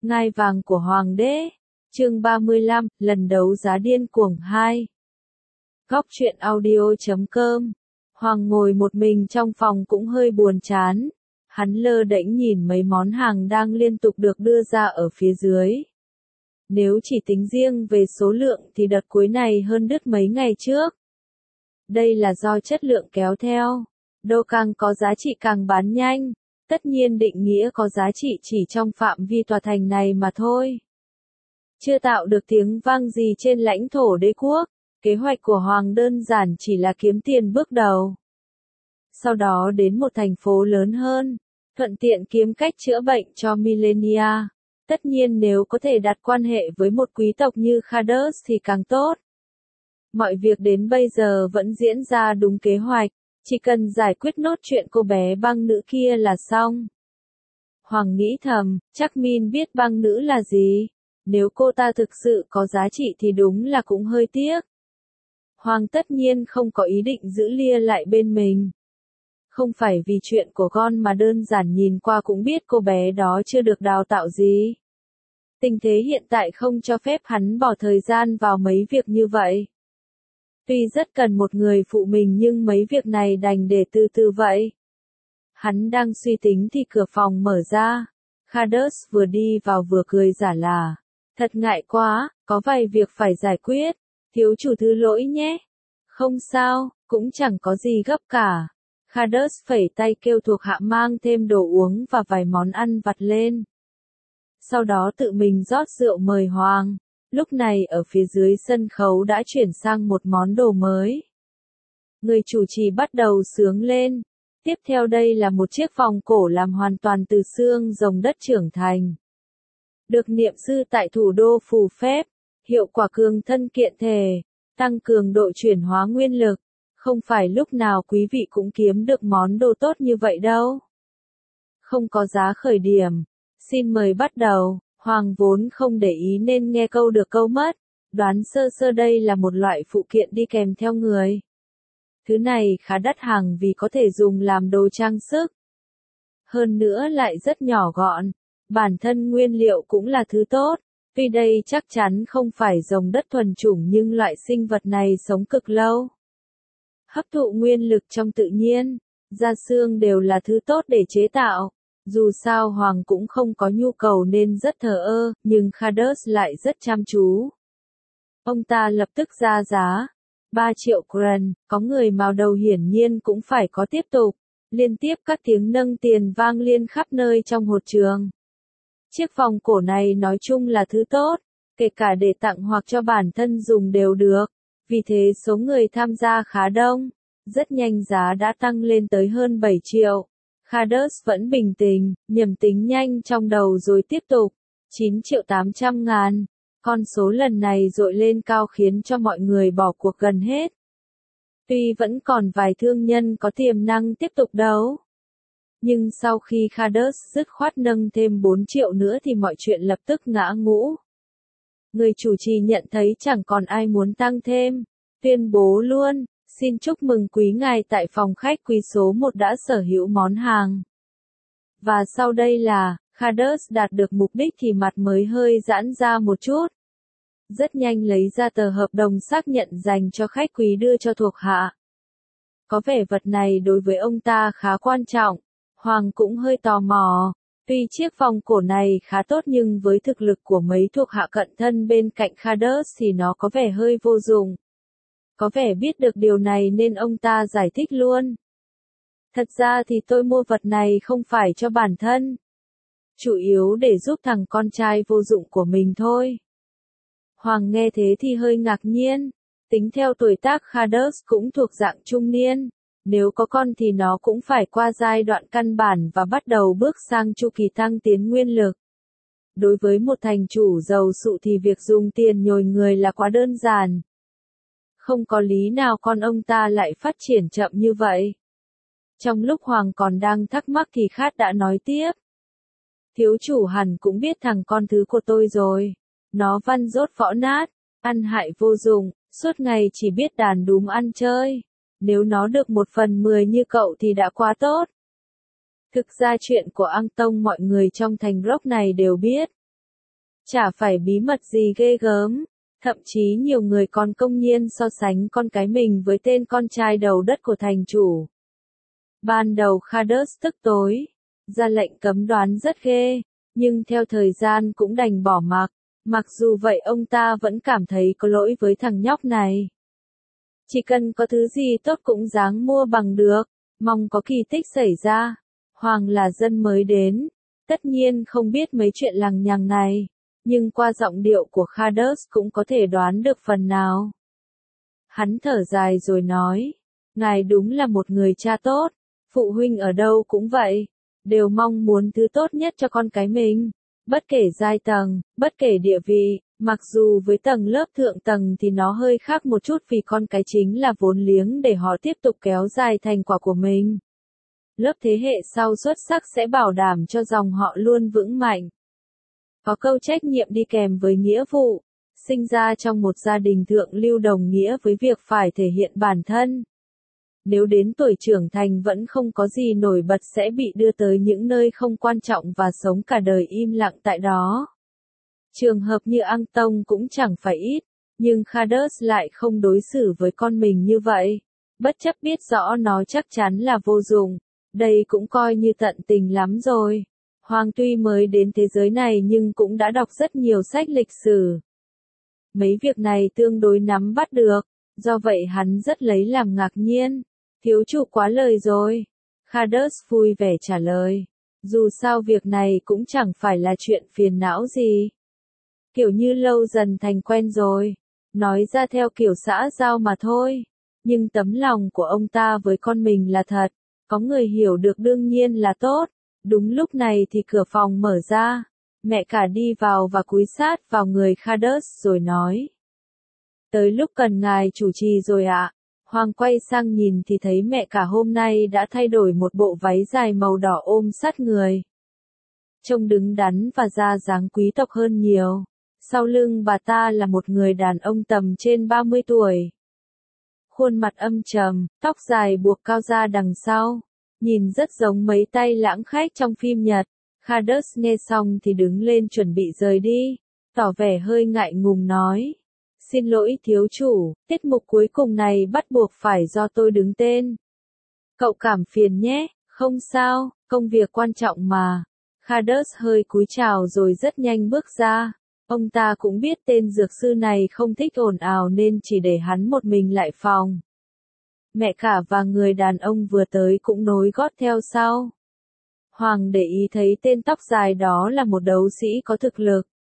Ngai vàng của Hoàng đế. Chương 35, lần đấu giá điên cuồng 2. Góc truyện audio.com. Hoàng ngồi một mình trong phòng cũng hơi buồn chán. Hắn lơ đễnh nhìn mấy món hàng đang liên tục được đưa ra ở phía dưới. Nếu chỉ tính riêng về số lượng thì đợt cuối này hơn đứt mấy ngày trước. Đây là do chất lượng kéo theo. Đồ càng có giá trị càng bán nhanh. Tất nhiên định nghĩa có giá trị chỉ trong phạm vi tòa thành này mà thôi. Chưa tạo được tiếng vang gì trên lãnh thổ đế quốc, kế hoạch của Hoàng đơn giản chỉ là kiếm tiền bước đầu. Sau đó đến một thành phố lớn hơn, thuận tiện kiếm cách chữa bệnh cho Millennia. Tất nhiên nếu có thể đặt quan hệ với một quý tộc như Khadus thì càng tốt. Mọi việc đến bây giờ vẫn diễn ra đúng kế hoạch. Chỉ cần giải quyết nốt chuyện cô bé băng nữ kia là xong. Hoàng nghĩ thầm, chắc Min biết băng nữ là gì. Nếu cô ta thực sự có giá trị thì đúng là cũng hơi tiếc. Hoàng tất nhiên không có ý định giữ Lia lại bên mình. Không phải vì chuyện của con mà đơn giản nhìn qua cũng biết cô bé đó chưa được đào tạo gì. Tình thế hiện tại không cho phép hắn bỏ thời gian vào mấy việc như vậy. Tuy rất cần một người phụ mình nhưng mấy việc này đành để từ từ vậy. Hắn đang suy tính thì cửa phòng mở ra. Khadus vừa đi vào vừa cười giả là. Thật ngại quá, có vài việc phải giải quyết. Thiếu chủ thứ lỗi nhé. Không sao, cũng chẳng có gì gấp cả. Khadus phẩy tay kêu thuộc hạ mang thêm đồ uống và vài món ăn vặt lên. Sau đó tự mình rót rượu mời Hoàng. Lúc này ở phía dưới sân khấu đã chuyển sang một món đồ mới. Người chủ trì bắt đầu xướng lên. Tiếp theo đây là một chiếc vòng cổ làm hoàn toàn từ xương rồng đất trưởng thành. Được niệm sư tại thủ đô phù phép, hiệu quả cường thân kiện thể, tăng cường độ chuyển hóa nguyên lực. Không phải lúc nào quý vị cũng kiếm được món đồ tốt như vậy đâu. Không có giá khởi điểm. Xin mời bắt đầu. Hoàng vốn không để ý nên nghe câu được câu mất, đoán sơ sơ đây là một loại phụ kiện đi kèm theo người. Thứ này khá đắt hàng vì có thể dùng làm đồ trang sức. Hơn nữa lại rất nhỏ gọn, bản thân nguyên liệu cũng là thứ tốt, tuy đây chắc chắn không phải rồng đất thuần chủng nhưng loại sinh vật này sống cực lâu. Hấp thụ nguyên lực trong tự nhiên, da xương đều là thứ tốt để chế tạo. Dù sao Hoàng cũng không có nhu cầu nên rất thờ ơ, nhưng Khadus lại rất chăm chú. Ông ta lập tức ra giá. 3 triệu kren, có người mào đầu hiển nhiên cũng phải có tiếp tục. Liên tiếp các tiếng nâng tiền vang lên khắp nơi trong hội trường. Chiếc vòng cổ này nói chung là thứ tốt, kể cả để tặng hoặc cho bản thân dùng đều được. Vì thế số người tham gia khá đông. Rất nhanh giá đã tăng lên tới hơn 7 triệu. Khadus vẫn bình tĩnh, nhẩm tính nhanh trong đầu rồi tiếp tục. 9.800.000. Con số lần này dội lên cao khiến cho mọi người bỏ cuộc gần hết. Tuy vẫn còn vài thương nhân có tiềm năng tiếp tục đấu. Nhưng sau khi Khadus dứt khoát nâng thêm 4 triệu nữa thì mọi chuyện lập tức ngã ngũ. Người chủ trì nhận thấy chẳng còn ai muốn tăng thêm. Tuyên bố luôn. Xin chúc mừng quý ngài tại phòng khách quý số 1 đã sở hữu món hàng. Và sau đây là, Khadus đạt được mục đích thì mặt mới hơi giãn ra một chút. Rất nhanh lấy ra tờ hợp đồng xác nhận dành cho khách quý đưa cho thuộc hạ. Có vẻ vật này đối với ông ta khá quan trọng. Hoàng cũng hơi tò mò. Tuy chiếc vòng cổ này khá tốt nhưng với thực lực của mấy thuộc hạ cận thân bên cạnh Khadus thì nó có vẻ hơi vô dụng. Có vẻ biết được điều này nên ông ta giải thích luôn. Thật ra thì tôi mua vật này không phải cho bản thân. Chủ yếu để giúp thằng con trai vô dụng của mình thôi. Hoàng nghe thế thì hơi ngạc nhiên. Tính theo tuổi tác Khadus cũng thuộc dạng trung niên. Nếu có con thì nó cũng phải qua giai đoạn căn bản và bắt đầu bước sang chu kỳ tăng tiến nguyên lực. Đối với một thành chủ giàu sụ thì việc dùng tiền nhồi người là quá đơn giản. Không có lý nào con ông ta lại phát triển chậm như vậy. Trong lúc Hoàng còn đang thắc mắc thì Khát đã nói tiếp. Thiếu chủ hẳn cũng biết thằng con thứ của tôi rồi. Nó văn dốt võ nát, ăn hại vô dụng, suốt ngày chỉ biết đàn đúm ăn chơi. Nếu nó được 1/10 như cậu thì đã quá tốt. Thực ra chuyện của Ang Tông mọi người trong thành Rock này đều biết. Chả phải bí mật gì ghê gớm. Thậm chí nhiều người còn công nhiên so sánh con cái mình với tên con trai đầu đất của thành chủ. Ban đầu Khadus tức tối, ra lệnh cấm đoán rất ghê, nhưng theo thời gian cũng đành bỏ mặc. Mặc dù vậy ông ta vẫn cảm thấy có lỗi với thằng nhóc này. Chỉ cần có thứ gì tốt cũng dáng mua bằng được, mong có kỳ tích xảy ra. Hoàng là dân mới đến, tất nhiên không biết mấy chuyện lằng nhằng này, nhưng qua giọng điệu của Khadus cũng có thể đoán được phần nào. Hắn thở dài rồi nói, ngài đúng là một người cha tốt, phụ huynh ở đâu cũng vậy, đều mong muốn thứ tốt nhất cho con cái mình, bất kể giai tầng, bất kể địa vị, mặc dù với tầng lớp thượng tầng thì nó hơi khác một chút vì con cái chính là vốn liếng để họ tiếp tục kéo dài thành quả của mình. Lớp thế hệ sau xuất sắc sẽ bảo đảm cho dòng họ luôn vững mạnh. Có câu trách nhiệm đi kèm với nghĩa vụ, sinh ra trong một gia đình thượng lưu đồng nghĩa với việc phải thể hiện bản thân. Nếu đến tuổi trưởng thành vẫn không có gì nổi bật sẽ bị đưa tới những nơi không quan trọng và sống cả đời im lặng tại đó. Trường hợp như Ang Tông cũng chẳng phải ít, nhưng Khadus lại không đối xử với con mình như vậy. Bất chấp biết rõ nó chắc chắn là vô dụng, đây cũng coi như tận tình lắm rồi. Hoàng tuy mới đến thế giới này nhưng cũng đã đọc rất nhiều sách lịch sử. Mấy việc này tương đối nắm bắt được, do vậy hắn rất lấy làm ngạc nhiên. Thiếu chủ quá lời rồi. Khadus vui vẻ trả lời. Dù sao việc này cũng chẳng phải là chuyện phiền não gì. Kiểu như lâu dần thành quen rồi. Nói ra theo kiểu xã giao mà thôi. Nhưng tấm lòng của ông ta với con mình là thật. Có người hiểu được đương nhiên là tốt. Đúng lúc này thì cửa phòng mở ra. Mẹ cả đi vào và cúi sát vào người Khadus rồi nói. Tới lúc cần ngài chủ trì rồi ạ. Hoàng quay sang nhìn thì thấy mẹ cả hôm nay đã thay đổi một bộ váy dài màu đỏ ôm sát người. Trông đứng đắn và ra dáng quý tộc hơn nhiều. Sau lưng bà ta là một người đàn ông tầm trên 30 tuổi. Khuôn mặt âm trầm, tóc dài buộc cao ra đằng sau. Nhìn rất giống mấy tay lãng khách trong phim Nhật. Khadus nghe xong thì đứng lên chuẩn bị rời đi. Tỏ vẻ hơi ngại ngùng nói. Xin lỗi thiếu chủ, tiết mục cuối cùng này bắt buộc phải do tôi đứng tên. Cậu cảm phiền nhé, không sao, công việc quan trọng mà. Khadus hơi cúi chào rồi rất nhanh bước ra. Ông ta cũng biết tên dược sư này không thích ồn ào nên chỉ để hắn một mình lại phòng. Mẹ cả và người đàn ông vừa tới cũng nối gót theo sau. Hoàng để ý thấy tên tóc dài đó là một đấu sĩ có thực lực.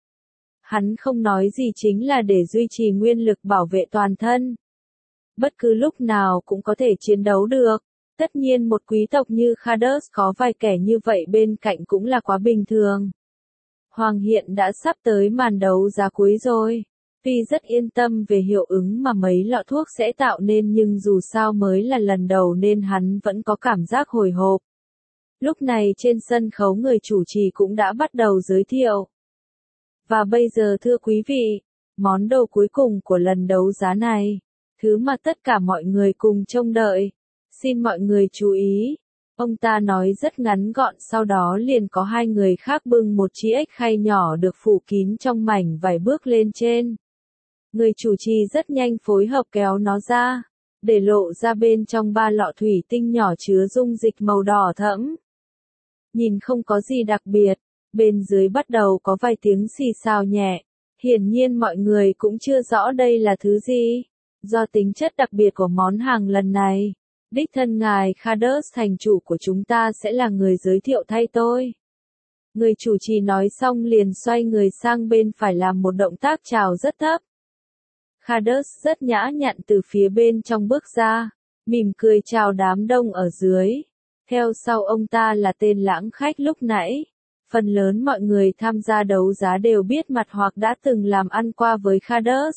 Hắn không nói gì chính là để duy trì nguyên lực bảo vệ toàn thân. Bất cứ lúc nào cũng có thể chiến đấu được. Tất nhiên một quý tộc như Khadus có vài kẻ như vậy bên cạnh cũng là quá bình thường. Hoàng hiện đã sắp tới màn đấu giá cuối rồi. Tuy rất yên tâm về hiệu ứng mà mấy lọ thuốc sẽ tạo nên nhưng dù sao mới là lần đầu nên hắn vẫn có cảm giác hồi hộp. Lúc này trên sân khấu người chủ trì cũng đã bắt đầu giới thiệu. Và bây giờ thưa quý vị, món đồ cuối cùng của lần đấu giá này, thứ mà tất cả mọi người cùng trông đợi. Xin mọi người chú ý. Ông ta nói rất ngắn gọn sau đó liền có hai người khác bưng một chiếc khay nhỏ được phủ kín trong mảnh vải bước lên trên. Người chủ trì rất nhanh phối hợp kéo nó ra, để lộ ra bên trong ba lọ thủy tinh nhỏ chứa dung dịch màu đỏ thẫm. Nhìn không có gì đặc biệt, bên dưới bắt đầu có vài tiếng xì xào nhẹ. Hiển nhiên mọi người cũng chưa rõ đây là thứ gì. Do tính chất đặc biệt của món hàng lần này, đích thân ngài Khadus thành chủ của chúng ta sẽ là người giới thiệu thay tôi. Người chủ trì nói xong liền xoay người sang bên phải làm một động tác chào rất thấp. Khadus rất nhã nhặn từ phía bên trong bước ra, mỉm cười chào đám đông ở dưới. Theo sau ông ta là tên lãng khách lúc nãy. Phần lớn mọi người tham gia đấu giá đều biết mặt hoặc đã từng làm ăn qua với Khadus.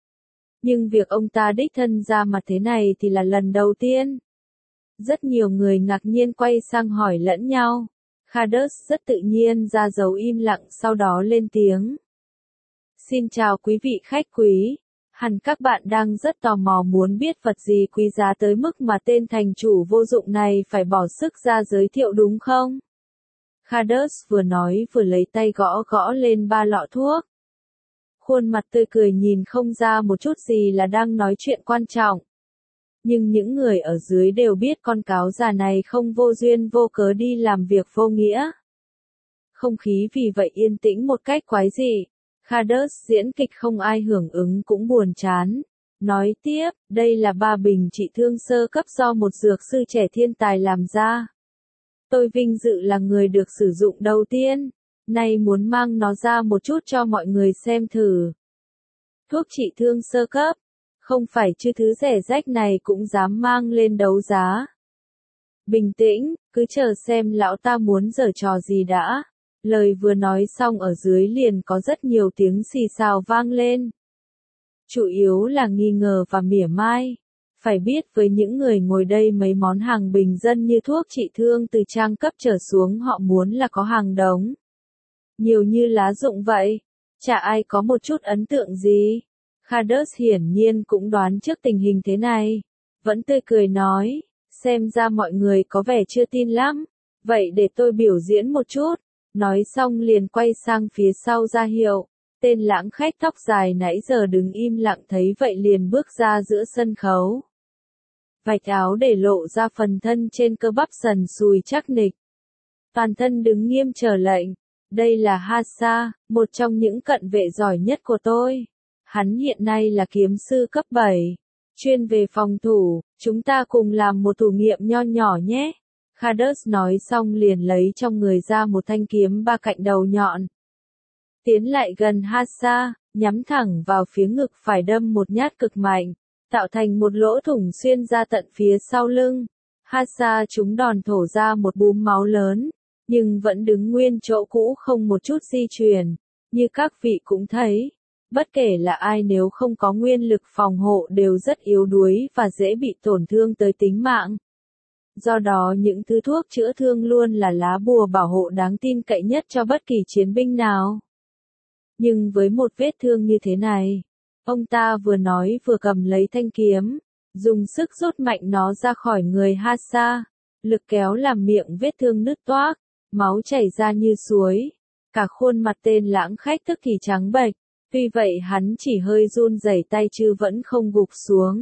Nhưng việc ông ta đích thân ra mặt thế này thì là lần đầu tiên. Rất nhiều người ngạc nhiên quay sang hỏi lẫn nhau. Khadus rất tự nhiên ra dấu im lặng sau đó lên tiếng. Xin chào quý vị khách quý. Hẳn các bạn đang rất tò mò muốn biết vật gì quý giá tới mức mà tên thành chủ vô dụng này phải bỏ sức ra giới thiệu đúng không? Khadus vừa nói vừa lấy tay gõ gõ lên ba lọ thuốc. Khuôn mặt tươi cười nhìn không ra một chút gì là đang nói chuyện quan trọng. Nhưng những người ở dưới đều biết con cáo già này không vô duyên vô cớ đi làm việc vô nghĩa. Không khí vì vậy yên tĩnh một cách quái dị. Khadus diễn kịch không ai hưởng ứng cũng buồn chán. Nói tiếp, đây là 3 bình trị thương sơ cấp do một dược sư trẻ thiên tài làm ra. Tôi vinh dự là người được sử dụng đầu tiên. Nay muốn mang nó ra một chút cho mọi người xem thử. Thuốc trị thương sơ cấp. Không phải chứ thứ rẻ rách này cũng dám mang lên đấu giá. Bình tĩnh, cứ chờ xem lão ta muốn giở trò gì đã. Lời vừa nói xong ở dưới liền có rất nhiều tiếng xì xào vang lên. Chủ yếu là nghi ngờ và mỉa mai. Phải biết với những người ngồi đây mấy món hàng bình dân như thuốc trị thương từ trang cấp trở xuống họ muốn là có hàng đống. Nhiều như lá rụng vậy. Chả ai có một chút ấn tượng gì. Khadus hiển nhiên cũng đoán trước tình hình thế này. Vẫn tươi cười nói, xem ra mọi người có vẻ chưa tin lắm. Vậy để tôi biểu diễn một chút. Nói xong liền quay sang phía sau ra hiệu. Tên lãng khách tóc dài nãy giờ đứng im lặng thấy vậy liền bước ra giữa sân khấu. Vạch áo để lộ ra phần thân trên cơ bắp sần sùi chắc nịch. Toàn thân đứng nghiêm chờ lệnh. Đây là Hassa, một trong những cận vệ giỏi nhất của tôi. Hắn hiện nay là kiếm sư cấp 7, chuyên về phòng thủ, chúng ta cùng làm một thử nghiệm nho nhỏ nhé. Khadus nói xong liền lấy trong người ra một thanh kiếm 3 cạnh đầu nhọn. Tiến lại gần Hassa, nhắm thẳng vào phía ngực phải đâm một nhát cực mạnh, tạo thành một lỗ thủng xuyên ra tận phía sau lưng. Hassa trúng đòn thổ ra một búm máu lớn, nhưng vẫn đứng nguyên chỗ cũ không một chút di chuyển, như các vị cũng thấy. Bất kể là ai nếu không có nguyên lực phòng hộ đều rất yếu đuối và dễ bị tổn thương tới tính mạng. Do đó những thứ thuốc chữa thương luôn là lá bùa bảo hộ đáng tin cậy nhất cho bất kỳ chiến binh nào. Nhưng với một vết thương như thế này, ông ta vừa nói vừa cầm lấy thanh kiếm, dùng sức rút mạnh nó ra khỏi người Hassa, lực kéo làm miệng vết thương nứt toác, máu chảy ra như suối. Cả khuôn mặt tên lãng khách tức thì trắng bệch. Tuy vậy hắn chỉ hơi run rẩy tay chứ vẫn không gục xuống.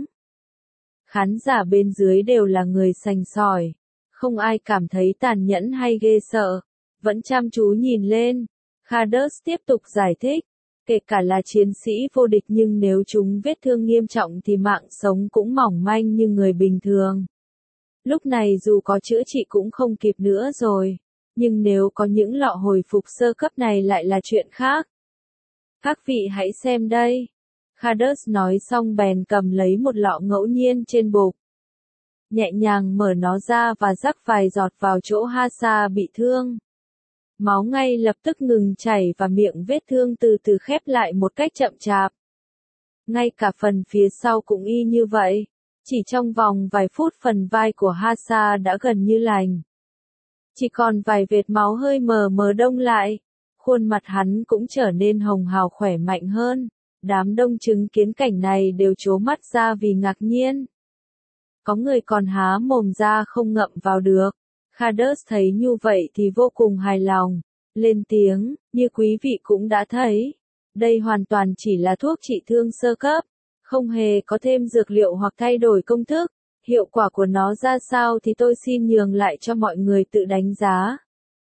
Khán giả bên dưới đều là người sành sỏi. Không ai cảm thấy tàn nhẫn hay ghê sợ. Vẫn chăm chú nhìn lên. Khadus tiếp tục giải thích. Kể cả là chiến sĩ vô địch nhưng nếu chúng vết thương nghiêm trọng thì mạng sống cũng mỏng manh như người bình thường. Lúc này dù có chữa trị cũng không kịp nữa rồi. Nhưng nếu có những lọ hồi phục sơ cấp này lại là chuyện khác. Các vị hãy xem đây. Khadus nói xong bèn cầm lấy một lọ ngẫu nhiên trên bục. Nhẹ nhàng mở nó ra và rắc vài giọt vào chỗ Hassa bị thương. Máu ngay lập tức ngừng chảy và miệng vết thương từ từ khép lại một cách chậm chạp. Ngay cả phần phía sau cũng y như vậy. Chỉ trong vòng vài phút phần vai của Hassa đã gần như lành. Chỉ còn vài vệt máu hơi mờ mờ đông lại. Khuôn mặt hắn cũng trở nên hồng hào khỏe mạnh hơn. Đám đông chứng kiến cảnh này đều trố mắt ra vì ngạc nhiên. Có người còn há mồm ra không ngậm vào được. Khadus thấy như vậy thì vô cùng hài lòng. Lên tiếng, như quý vị cũng đã thấy. Đây hoàn toàn chỉ là thuốc trị thương sơ cấp. Không hề có thêm dược liệu hoặc thay đổi công thức. Hiệu quả của nó ra sao thì tôi xin nhường lại cho mọi người tự đánh giá.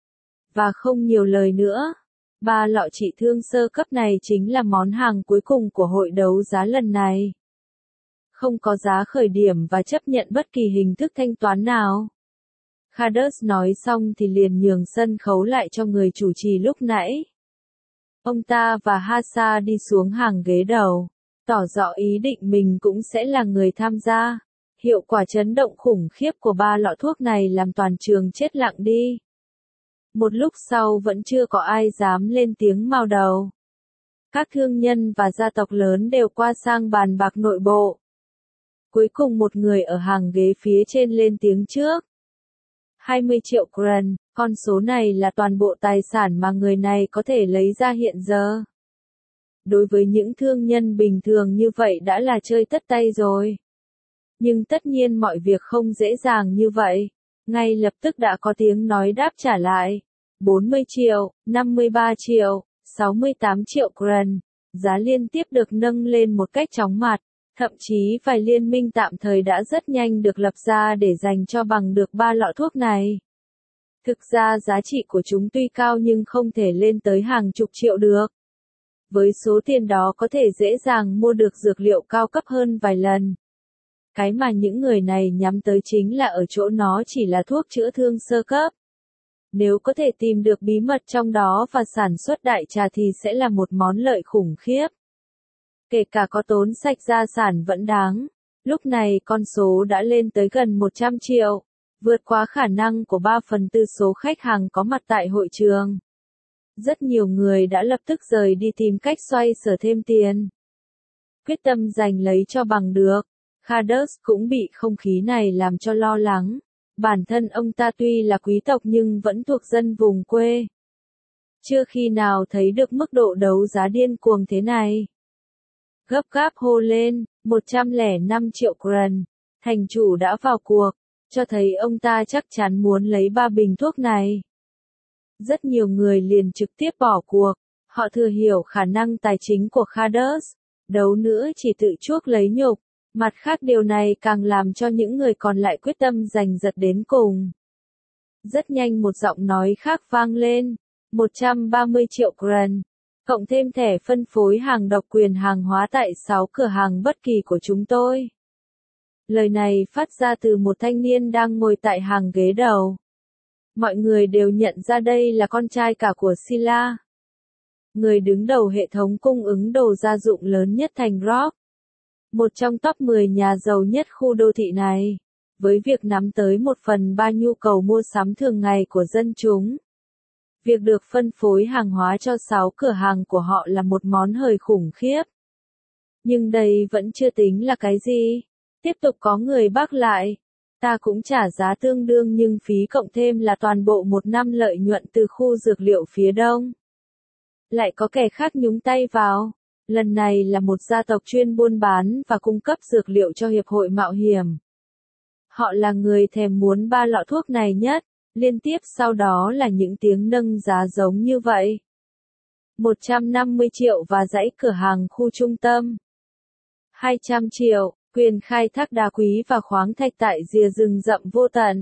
Và không nhiều lời nữa. 3 lọ trị thương sơ cấp này chính là món hàng cuối cùng của hội đấu giá lần này. Không có giá khởi điểm và chấp nhận bất kỳ hình thức thanh toán nào. Khadus nói xong thì liền nhường sân khấu lại cho người chủ trì lúc nãy. Ông ta và Hassa đi xuống hàng ghế đầu, tỏ rõ ý định mình cũng sẽ là người tham gia. Hiệu quả chấn động khủng khiếp của 3 lọ thuốc này làm toàn trường chết lặng đi. Một lúc sau vẫn chưa có ai dám lên tiếng mao đầu. Các thương nhân và gia tộc lớn đều qua sang bàn bạc nội bộ. Cuối cùng một người ở hàng ghế phía trên lên tiếng trước. 20 triệu kron, con số này là toàn bộ tài sản mà người này có thể lấy ra hiện giờ. Đối với những thương nhân bình thường như vậy đã là chơi tất tay rồi. Nhưng tất nhiên mọi việc không dễ dàng như vậy. Ngay lập tức đã có tiếng nói đáp trả lại. 40 triệu, 53 triệu, 68 triệu kron. Giá liên tiếp được nâng lên một cách chóng mặt. Thậm chí vài liên minh tạm thời đã rất nhanh được lập ra để dành cho bằng được 3 lọ thuốc này. Thực ra giá trị của chúng tuy cao nhưng không thể lên tới hàng chục triệu được. Với số tiền đó có thể dễ dàng mua được dược liệu cao cấp hơn vài lần. Cái mà những người này nhắm tới chính là ở chỗ nó chỉ là thuốc chữa thương sơ cấp. Nếu có thể tìm được bí mật trong đó và sản xuất đại trà thì sẽ là một món lợi khủng khiếp. Kể cả có tốn sạch gia sản vẫn đáng. Lúc này con số đã lên tới gần 100 triệu, vượt quá khả năng của 3/4 số khách hàng có mặt tại hội trường. Rất nhiều người đã lập tức rời đi tìm cách xoay sở thêm tiền. Quyết tâm giành lấy cho bằng được. Khadus cũng bị không khí này làm cho lo lắng. Bản thân ông ta tuy là quý tộc nhưng vẫn thuộc dân vùng quê. Chưa khi nào thấy được mức độ đấu giá điên cuồng thế này. Gấp gáp hô lên, 105 triệu kron. Thành chủ đã vào cuộc, cho thấy ông ta chắc chắn muốn lấy 3 bình thuốc này. Rất nhiều người liền trực tiếp bỏ cuộc. Họ thừa hiểu khả năng tài chính của Khadus. Đấu nữa chỉ tự chuốc lấy nhục. Mặt khác điều này càng làm cho những người còn lại quyết tâm giành giật đến cùng. Rất nhanh một giọng nói khác vang lên. 130 triệu kron. Cộng thêm thẻ phân phối hàng độc quyền hàng hóa tại 6 cửa hàng bất kỳ của chúng tôi. Lời này phát ra từ một thanh niên đang ngồi tại hàng ghế đầu. Mọi người đều nhận ra đây là con trai cả của Sila. Người đứng đầu hệ thống cung ứng đồ gia dụng lớn nhất thành Rock. Một trong top 10 nhà giàu nhất khu đô thị này. Với việc nắm tới 1/3 nhu cầu mua sắm thường ngày của dân chúng. Việc được phân phối hàng hóa cho 6 cửa hàng của họ là một món hời khủng khiếp. Nhưng đây vẫn chưa tính là cái gì. Tiếp tục có người bác lại. Ta cũng trả giá tương đương nhưng phí cộng thêm là toàn bộ một năm lợi nhuận từ khu dược liệu phía đông. Lại có kẻ khác nhúng tay vào. Lần này là một gia tộc chuyên buôn bán và cung cấp dược liệu cho hiệp hội mạo hiểm. Họ là người thèm muốn 3 lọ thuốc này nhất. Liên tiếp sau đó là những tiếng nâng giá giống như vậy. 150 triệu và dãy cửa hàng khu trung tâm. 200 triệu, quyền khai thác đá quý và khoáng thạch tại rìa rừng rậm vô tận.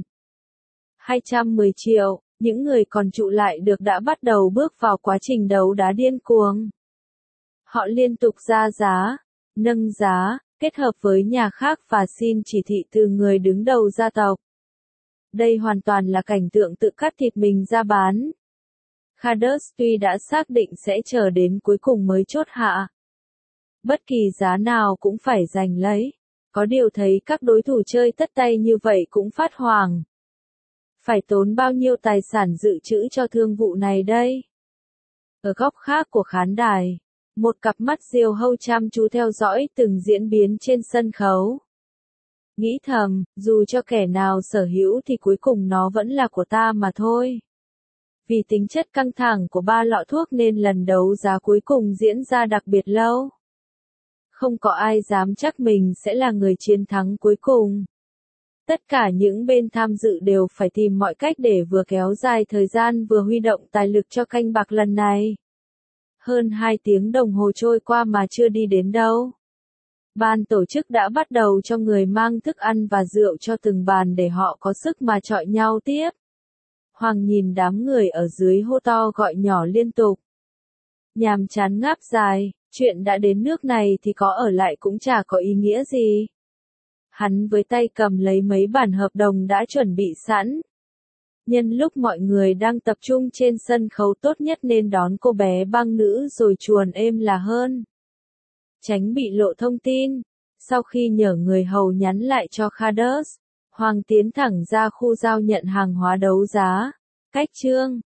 210 triệu, những người còn trụ lại được đã bắt đầu bước vào quá trình đấu đá điên cuồng. Họ liên tục ra giá, nâng giá, kết hợp với nhà khác và xin chỉ thị từ người đứng đầu gia tộc. Đây hoàn toàn là cảnh tượng tự cắt thịt mình ra bán. Khadus tuy đã xác định sẽ chờ đến cuối cùng mới chốt hạ. Bất kỳ giá nào cũng phải giành lấy. Có điều thấy các đối thủ chơi tất tay như vậy cũng phát hoảng. Phải tốn bao nhiêu tài sản dự trữ cho thương vụ này đây? Ở góc khác của khán đài, một cặp mắt diều hâu chăm chú theo dõi từng diễn biến trên sân khấu. Nghĩ thầm, dù cho kẻ nào sở hữu thì cuối cùng nó vẫn là của ta mà thôi. Vì tính chất căng thẳng của 3 lọ thuốc nên lần đấu giá cuối cùng diễn ra đặc biệt lâu. Không có ai dám chắc mình sẽ là người chiến thắng cuối cùng. Tất cả những bên tham dự đều phải tìm mọi cách để vừa kéo dài thời gian vừa huy động tài lực cho canh bạc lần này. Hơn 2 tiếng đồng hồ trôi qua mà chưa đi đến đâu. Ban tổ chức đã bắt đầu cho người mang thức ăn và rượu cho từng bàn để họ có sức mà chọi nhau tiếp. Hoàng nhìn đám người ở dưới hô to gọi nhỏ liên tục. Nhàm chán ngáp dài, chuyện đã đến nước này thì có ở lại cũng chả có ý nghĩa gì. Hắn với tay cầm lấy mấy bản hợp đồng đã chuẩn bị sẵn. Nhân lúc mọi người đang tập trung trên sân khấu tốt nhất nên đón cô bé băng nữ rồi chuồn êm là hơn. Tránh bị lộ thông tin. Sau khi nhờ người hầu nhắn lại cho Khadus, Hoàng tiến thẳng ra khu giao nhận hàng hóa đấu giá. Cách chương